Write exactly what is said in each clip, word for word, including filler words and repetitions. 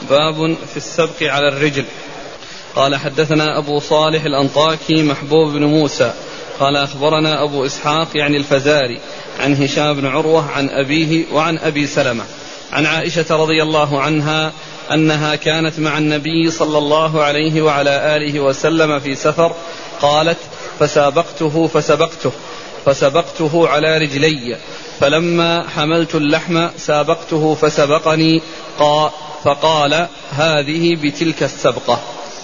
باب في السبق على الرجل. قال حدثنا أبو صالح الأنطاكي محبوب بن موسى قال أخبرنا أبو إسحاق يعني الفزاري عن هشام بن عروة عن أبيه وعن أبي سلمة عن عائشة رضي الله عنها أنها كانت مع النبي صلى الله عليه وعلى آله وسلم في سفر قالت فسابقته فسبقته فسبقته على رجلي فلما حملت اللحم سابقته فسبقني قال فقال هذه بتلك السبقة.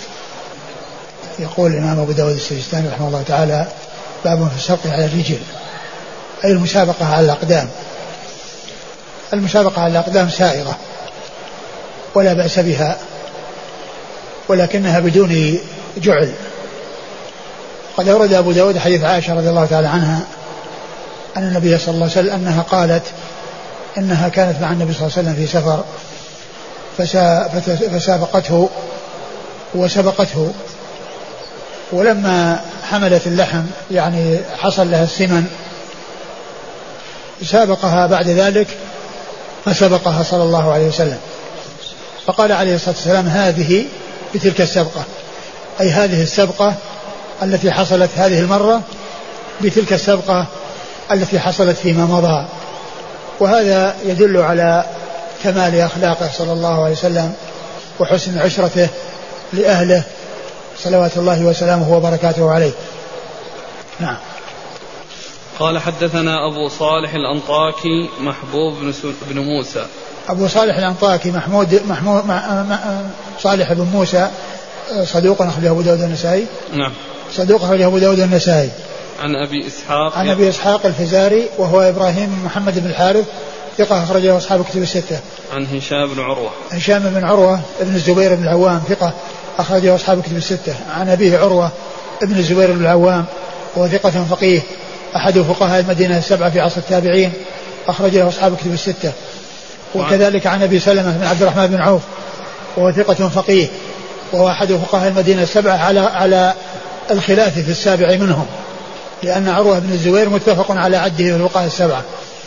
يقول الإمام أبو داود السجستاني رحمه الله تعالى باب في السبق على الرجل أي المسابقة على الأقدام. المسابقة على الأقدام سائغة ولا بأس بها ولكنها بدون جعل. قد أورد أبو داود حديث عائشة رضي الله تعالى عنها أن النبي صلى الله عليه وسلم أنها قالت إنها كانت مع النبي صلى الله عليه وسلم في سفر فسابقته وسبقته ولما حملت اللحم يعني حصل لها السمن سابقها بعد ذلك فسبقها صلى الله عليه وسلم فقال عليه الصلاة والسلام هذه بتلك السبقة أي هذه السبقة التي حصلت هذه المرة بتلك السبقة التي حصلت فيما مضى. وهذا يدل على كمال أخلاقه صلى الله عليه وسلم وحسن عشرته لأهله صلوات الله وسلامه وبركاته عليه. نعم. قال حدثنا أبو صالح الأنطاكي محبوب بن موسى. أبو صالح الأنطاكي محمود محمود صالح بن موسى صدوق أخرجه أبو داود النسائي. نعم. صدوق أخرجه أبو داود النسائي. عن أبي إسحاق. عن أبي إسحاق الفزاري وهو إبراهيم بن محمد بن الحارث ثقة أخرجه أصحاب كتب الستة. عن هشام بن عروة. هشام بن عروة ابن الزبير بن العوام ثقة أخرجه أصحاب كتب الستة. عن أبيه عروة ابن الزبير بن العوام وهو ثقة فقيه أحد فقهاء المدينة السبعة في عصر التابعين أخرجه أصحاب كتب الستة. وكذلك عن أبي سلمة بن عبد الرحمن بن عوف وهو ثقة فقيه وهو أحد فقهاء المدينة السبعة على على الخلاف في السابع منهم لأن عروة بن الزبير متفق على عده في الفقهاء السبعة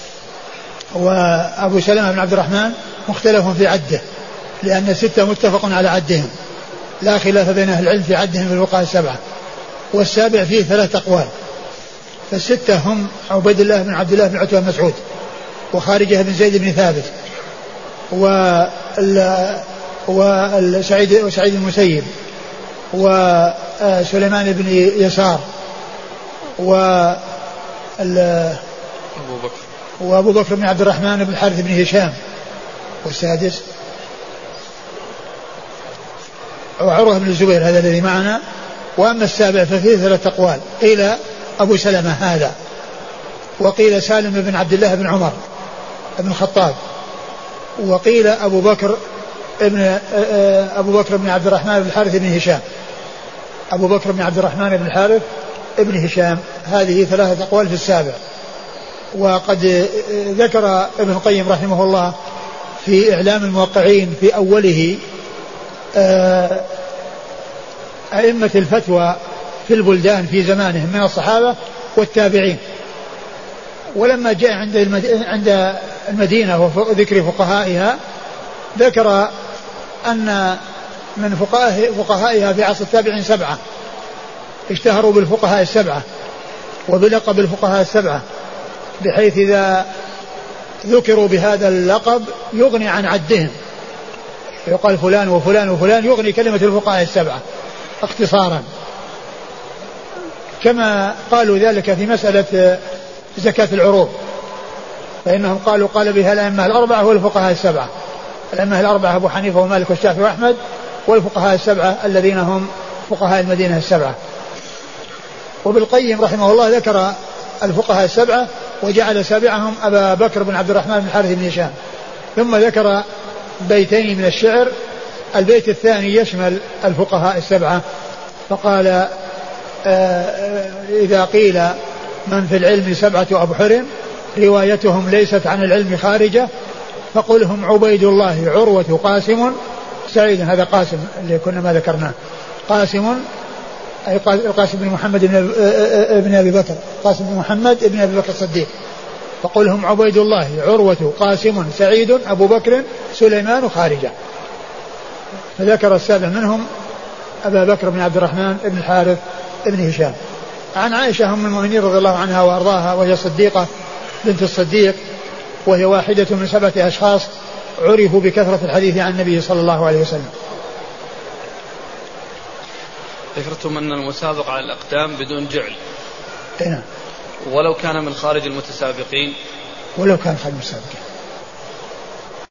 وأبو سلمة بن عبد الرحمن مختلف في عده لأن الستة متفق على عدهم لا خلاف بين أهل العلم في عدهم في الفقهاء السبعة والسابع فيه ثلاث أقوال. فالستة هم عبيد الله بن عبد الله بن عتبة بن مسعود وخارجة بن زيد بن ثابت وسعيد وسعيد المسيب وسليمان بن يسار و أبو بكر وأبو بكر بن عبد الرحمن بن الحارث بن هشام والسادس وعروة بن الزبير هذا الذي معنا. وأما السابع ففيه ثلاث أقوال قيل أبو سلمة هذا وقيل سالم بن عبد الله بن عمر بن الخطاب وقيل أبو بكر ابن أبو بكر بن عبد الرحمن بن الحارث بن هشام أبو بكر بن عبد الرحمن بن الحارث ابن هشام. هذه ثلاثة أقوال في السابع. وقد ذكر ابن القيم رحمه الله في إعلام الموقعين في أوله أئمة الفتوى في البلدان في زمانهم من الصحابة والتابعين. ولما جاء عند عند المدينة وذكر فقهائها ذكر أن من فقهاء فقهائها في عصر التابعين سبعة اشتهروا بالفقهاء السبعة وبلقب الفقهاء السبعة بحيث إذا ذكروا بهذا اللقب يغني عن عدهم يقال فلان وفلان وفلان يغني كلمة الفقهاء السبعة اختصارا كما قالوا ذلك في مسألة زكاة العروض فإنهم قالوا قال بها الأئمة الأربعة والفقهاء السبعة. الأئمة الأربعة أبو حنيفة ومالك والشافعي وأحمد والفقهاء السبعة الذين هم فقهاء المدينة السبعة. وبالقيم رحمه الله ذكر الفقهاء السبعة وجعل سابعهم أبا بكر بن عبد الرحمن بن الحارث بن هشام ثم ذكر بيتين من الشعر. البيت الثاني يشمل الفقهاء السبعة فقال إذا قيل من في العلم سبعة أبحر روايتهم ليست عن العلم خارجة فقل هم عبيد الله عروة قاسم سعيد. هذا قاسم اللي كنا ما ذكرناه قاسم أي قاسم بن محمد بن أبي بكر قاسم بن محمد بن أبي بكر الصديق فقل هم عبيد الله عروة قاسم سعيد أبو بكر سليمان خارجة. فذكر السابع منهم أبا بكر بن عبد الرحمن بن الحارث بن هشام. عن عائشة أم المؤمنين رضي الله عنها وأرضاها وهي صديقة بنت الصديق، وهي واحدة من سبعة أشخاص عرفوا بكثرة الحديث عن النبي صلى الله عليه وسلم. ذكرتم أن المسابقة على الأقدام بدون جعل. نعم. ولو كان من خارج المتسابقين. ولو كان خارج المتسابقين.